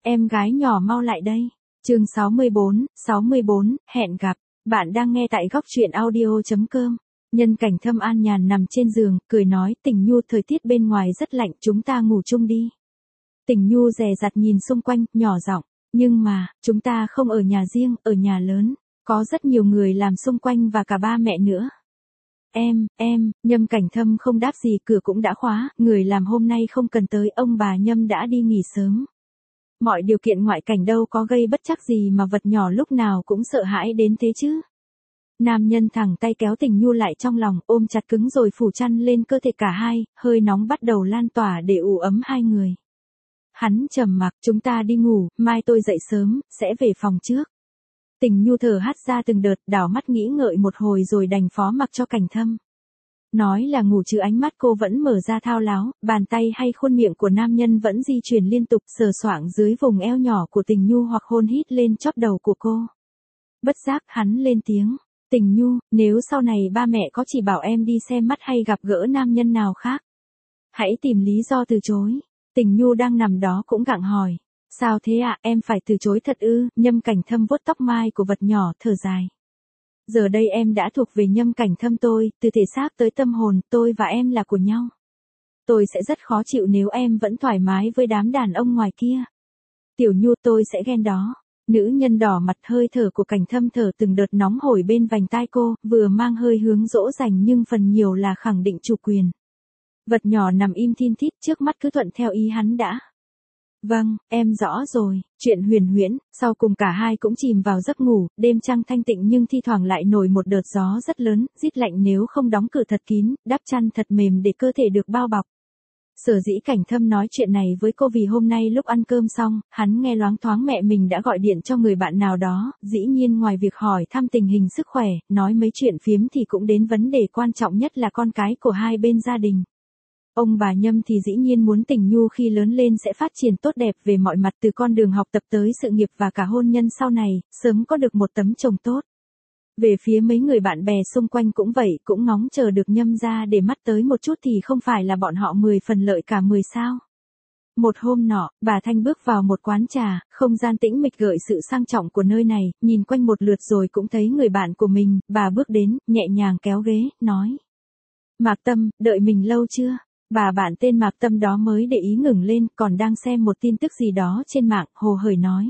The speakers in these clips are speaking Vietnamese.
Em gái nhỏ mau lại đây. Chương 64, hẹn gặp. Bạn đang nghe tại góc truyện audio.com. Nhân Cảnh Thâm an nhàn nằm trên giường, cười nói, Tình Nhu, thời tiết bên ngoài rất lạnh, chúng ta ngủ chung đi. Tình Nhu dè dặt nhìn xung quanh, nhỏ giọng, nhưng mà, chúng ta không ở nhà riêng, ở nhà lớn, có rất nhiều người làm xung quanh và cả ba mẹ nữa. Nhâm Cảnh Thâm không đáp gì, cửa cũng đã khóa, người làm hôm nay không cần tới, ông bà Nhâm đã đi nghỉ sớm. Mọi điều kiện ngoại cảnh đâu có gây bất trắc gì mà vật nhỏ lúc nào cũng sợ hãi đến thế chứ. Nam nhân thẳng tay kéo Tình Nhu lại trong lòng, ôm chặt cứng rồi phủ chăn lên cơ thể cả hai, hơi nóng bắt đầu lan tỏa để ủ ấm hai người. Hắn trầm mặc, chúng ta đi ngủ, mai tôi dậy sớm, sẽ về phòng trước. Tình Nhu thở hắt ra từng đợt, đảo mắt nghĩ ngợi một hồi rồi đành phó mặc cho Cảnh Thâm. Nói là ngủ chứ ánh mắt cô vẫn mở ra thao láo, bàn tay hay khuôn miệng của nam nhân vẫn di chuyển liên tục sờ soạng dưới vùng eo nhỏ của Tình Nhu hoặc hôn hít lên chóp đầu của cô. Bất giác hắn lên tiếng, Tình Nhu, nếu sau này ba mẹ có chỉ bảo em đi xem mắt hay gặp gỡ nam nhân nào khác, hãy tìm lý do từ chối. Tình Nhu đang nằm đó cũng gặng hỏi, sao thế ạ, em phải từ chối thật ư? Nhâm Cảnh Thâm vuốt tóc mai của vật nhỏ, thở dài. Giờ đây em đã thuộc về Nhâm Cảnh Thâm tôi, từ thể xác tới tâm hồn, tôi và em là của nhau. Tôi sẽ rất khó chịu nếu em vẫn thoải mái với đám đàn ông ngoài kia. Tiểu Nhu, tôi sẽ ghen đó. Nữ nhân đỏ mặt, hơi thở của Cảnh Thâm thở từng đợt nóng hổi bên vành tai cô, vừa mang hơi hướng dỗ dành nhưng phần nhiều là khẳng định chủ quyền. Vật nhỏ nằm im thin thít trước mắt cứ thuận theo ý hắn đã. Vâng, em rõ rồi, chuyện huyền huyễn, sau cùng cả hai cũng chìm vào giấc ngủ, đêm trăng thanh tịnh nhưng thi thoảng lại nổi một đợt gió rất lớn, rít lạnh nếu không đóng cửa thật kín, đắp chăn thật mềm để cơ thể được bao bọc. Sở dĩ Cảnh Thâm nói chuyện này với cô vì hôm nay lúc ăn cơm xong, hắn nghe loáng thoáng mẹ mình đã gọi điện cho người bạn nào đó, dĩ nhiên ngoài việc hỏi thăm tình hình sức khỏe, nói mấy chuyện phiếm thì cũng đến vấn đề quan trọng nhất là con cái của hai bên gia đình. Ông bà Nhâm thì dĩ nhiên muốn Tình Nhu khi lớn lên sẽ phát triển tốt đẹp về mọi mặt từ con đường học tập tới sự nghiệp và cả hôn nhân sau này, sớm có được một tấm chồng tốt. Về phía mấy người bạn bè xung quanh cũng vậy, cũng ngóng chờ được Nhâm ra để mắt tới một chút thì không phải là bọn họ 10 phần lợi cả 10 sao. Một hôm nọ, bà Thanh bước vào một quán trà, không gian tĩnh mịch gợi sự sang trọng của nơi này, nhìn quanh một lượt rồi cũng thấy người bạn của mình, bà bước đến, nhẹ nhàng kéo ghế, nói. Mạc Tâm, đợi mình lâu chưa? Bà bạn tên Mạc Tâm đó mới để ý ngừng lên, còn đang xem một tin tức gì đó trên mạng, hồ hởi nói.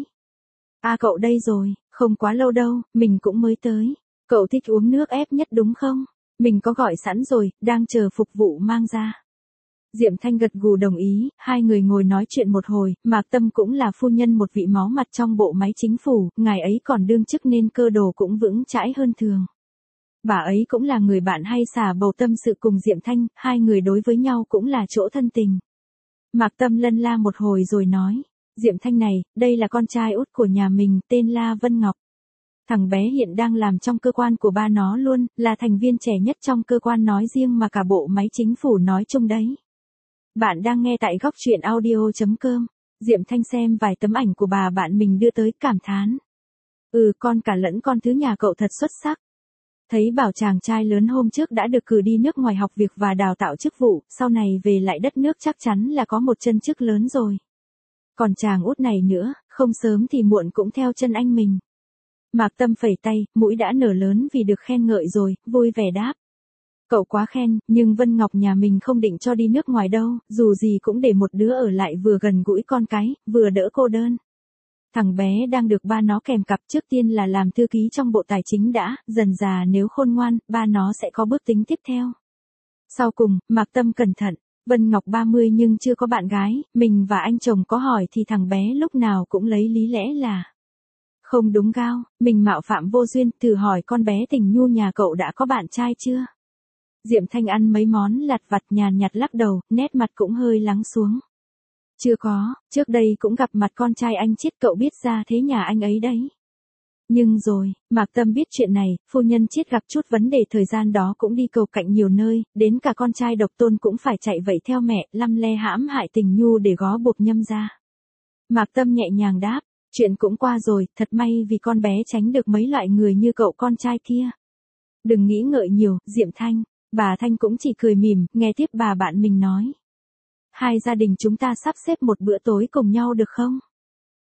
Cậu đây rồi, không quá lâu đâu, mình cũng mới tới. Cậu thích uống nước ép nhất đúng không? Mình có gọi sẵn rồi, đang chờ phục vụ mang ra. Diệm Thanh gật gù đồng ý, hai người ngồi nói chuyện một hồi, Mạc Tâm cũng là phu nhân một vị máu mặt trong bộ máy chính phủ, ngài ấy còn đương chức nên cơ đồ cũng vững chãi hơn thường. Bà ấy cũng là người bạn hay xả bầu tâm sự cùng Diệm Thanh, hai người đối với nhau cũng là chỗ thân tình. Mạc Tâm lân la một hồi rồi nói, Diệm Thanh này, đây là con trai út của nhà mình, tên là Vân Ngọc. Thằng bé hiện đang làm trong cơ quan của ba nó luôn, là thành viên trẻ nhất trong cơ quan nói riêng mà cả bộ máy chính phủ nói chung đấy. Bạn đang nghe tại góc truyện audio.com. Diệm Thanh xem vài tấm ảnh của bà bạn mình đưa tới, cảm thán. Con cả lẫn con thứ nhà cậu thật xuất sắc. Thấy bảo chàng trai lớn hôm trước đã được cử đi nước ngoài học việc và đào tạo chức vụ, sau này về lại đất nước chắc chắn là có một chân chức lớn rồi. Còn chàng út này nữa, không sớm thì muộn cũng theo chân anh mình. Mạc Tâm phẩy tay, mũi đã nở lớn vì được khen ngợi rồi, vui vẻ đáp. Cậu quá khen, nhưng Vân Ngọc nhà mình không định cho đi nước ngoài đâu, dù gì cũng để một đứa ở lại vừa gần gũi con cái, vừa đỡ cô đơn. Thằng bé đang được ba nó kèm cặp, trước tiên là làm thư ký trong bộ tài chính đã, dần dà nếu khôn ngoan, ba nó sẽ có bước tính tiếp theo. Sau cùng, Mạc Tâm cẩn thận, Vân Ngọc 30 nhưng chưa có bạn gái, mình và anh chồng có hỏi thì thằng bé lúc nào cũng lấy lý lẽ là. Không đúng gao, mình mạo phạm vô duyên, thử hỏi con bé Tình Nhu nhà cậu đã có bạn trai chưa? Diệm Thanh ăn mấy món lặt vặt nhàn nhạt lắc đầu, nét mặt cũng hơi lắng xuống. Chưa có, trước đây cũng gặp mặt con trai anh Chiết, cậu biết ra thế nhà anh ấy đấy. Nhưng rồi, Mạc Tâm biết chuyện này, phu nhân Chiết gặp chút vấn đề thời gian đó cũng đi cầu cạnh nhiều nơi, đến cả con trai độc tôn cũng phải chạy vậy theo mẹ, lăm le hãm hại Tình Nhu để gó buộc Nhâm ra. Mạc Tâm nhẹ nhàng đáp, chuyện cũng qua rồi, thật may vì con bé tránh được mấy loại người như cậu con trai kia. Đừng nghĩ ngợi nhiều, Diệm Thanh, bà Thanh cũng chỉ cười mỉm, nghe tiếp bà bạn mình nói. Hai gia đình chúng ta sắp xếp một bữa tối cùng nhau được không?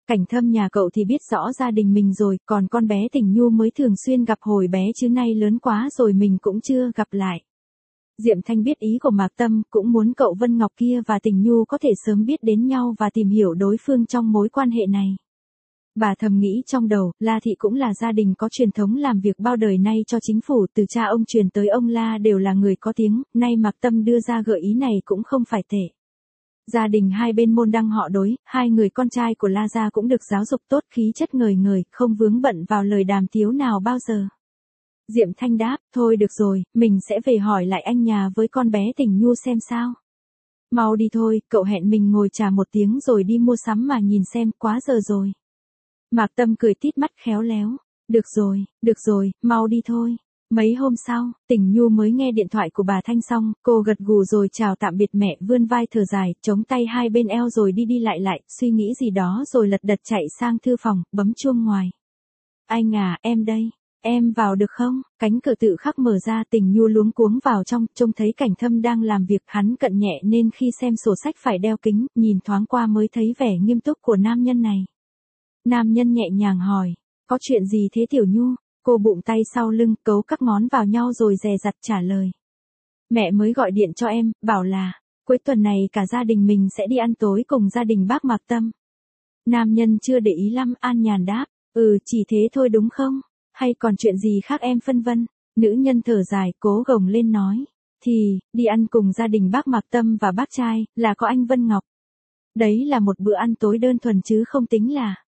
Cảnh Thâm nhà cậu thì biết rõ gia đình mình rồi, còn con bé Tình Nhu mới thường xuyên gặp hồi bé chứ nay lớn quá rồi mình cũng chưa gặp lại. Diệm Thanh biết ý của Mạc Tâm, cũng muốn cậu Vân Ngọc kia và Tình Nhu có thể sớm biết đến nhau và tìm hiểu đối phương trong mối quan hệ này. Bà thầm nghĩ trong đầu, La Thị cũng là gia đình có truyền thống làm việc bao đời nay cho chính phủ, từ cha ông truyền tới ông La đều là người có tiếng, nay Mạc Tâm đưa ra gợi ý này cũng không phải tệ. Gia đình hai bên môn đăng họ đối, hai người con trai của La gia cũng được giáo dục tốt, khí chất ngời ngời, không vướng bận vào lời đàm tiếu nào bao giờ. Diệm Thanh đáp, thôi được rồi, mình sẽ về hỏi lại anh nhà với con bé Tình Nhu xem sao. Mau đi thôi, cậu hẹn mình ngồi trà một tiếng rồi đi mua sắm mà nhìn xem, quá giờ rồi. Mạc Tâm cười tít mắt khéo léo, được rồi, mau đi thôi. Mấy hôm sau, Tình Nhu mới nghe điện thoại của bà Thanh xong, cô gật gù rồi chào tạm biệt mẹ, vươn vai thở dài, chống tay hai bên eo rồi đi lại, suy nghĩ gì đó rồi lật đật chạy sang thư phòng, bấm chuông ngoài. Anh à, em đây. Em vào được không? Cánh cửa tự khắc mở ra, Tình Nhu luống cuống vào trong, trông thấy Cảnh Thâm đang làm việc, hắn cận nhẹ nên khi xem sổ sách phải đeo kính, nhìn thoáng qua mới thấy vẻ nghiêm túc của nam nhân này. Nam nhân nhẹ nhàng hỏi, có chuyện gì thế Tiểu Nhu? Cô bụng tay sau lưng, cấu các ngón vào nhau rồi dè dặt trả lời. Mẹ mới gọi điện cho em, bảo là, cuối tuần này cả gia đình mình sẽ đi ăn tối cùng gia đình bác Mạc Tâm. Nam nhân chưa để ý lắm, an nhàn đáp, chỉ thế thôi đúng không? Hay còn chuyện gì khác em phân vân? Nữ nhân thở dài, cố gồng lên nói. Thì, đi ăn cùng gia đình bác Mạc Tâm và bác trai, là có anh Vân Ngọc. Đấy là một bữa ăn tối đơn thuần chứ không tính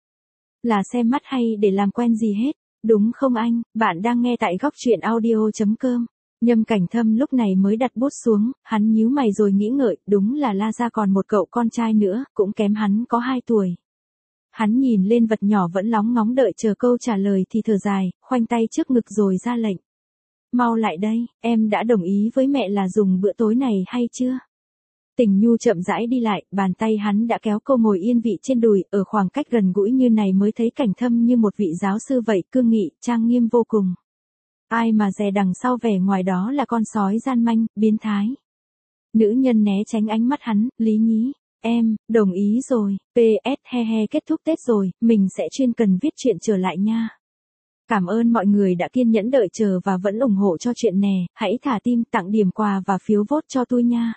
là xem mắt hay để làm quen gì hết. Đúng không anh? Bạn đang nghe tại góc truyện audio.com. Nhâm Cảnh Thâm lúc này mới đặt bút xuống, hắn nhíu mày rồi nghĩ ngợi, đúng là La gia còn một cậu con trai nữa, cũng kém hắn có 2 tuổi. Hắn nhìn lên vật nhỏ vẫn lóng ngóng đợi chờ câu trả lời thì thở dài, khoanh tay trước ngực rồi ra lệnh. Mau lại đây, em đã đồng ý với mẹ là dùng bữa tối này hay chưa? Tình Nhu chậm rãi đi lại, bàn tay hắn đã kéo cô ngồi yên vị trên đùi, ở khoảng cách gần gũi như này mới thấy Cảnh Thâm như một vị giáo sư vậy, cương nghị, trang nghiêm vô cùng. Ai mà dè đằng sau vẻ ngoài đó là con sói gian manh, biến thái. Nữ nhân né tránh ánh mắt hắn, lý nhí. Em, đồng ý rồi, PS kết thúc Tết rồi, mình sẽ chuyên cần viết chuyện trở lại nha. Cảm ơn mọi người đã kiên nhẫn đợi chờ và vẫn ủng hộ cho chuyện nè, hãy thả tim, tặng điểm quà và phiếu vote cho tôi nha.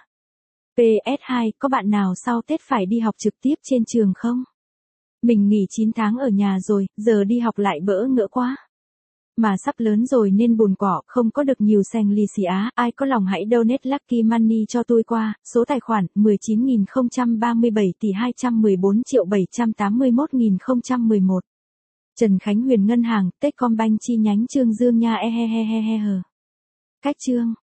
PS2, có bạn nào sau Tết phải đi học trực tiếp trên trường không? Mình nghỉ 9 tháng ở nhà rồi, giờ đi học lại bỡ ngỡ quá. Mà sắp lớn rồi nên buồn cỏ, không có được nhiều sành lì xì á, ai có lòng hãy donate Lucky Money cho tôi qua, số tài khoản 19.037 tỷ 214.781.011. Trần Khánh Huyền Ngân hàng, Techcombank chi nhánh Chương Dương nha Cách chương.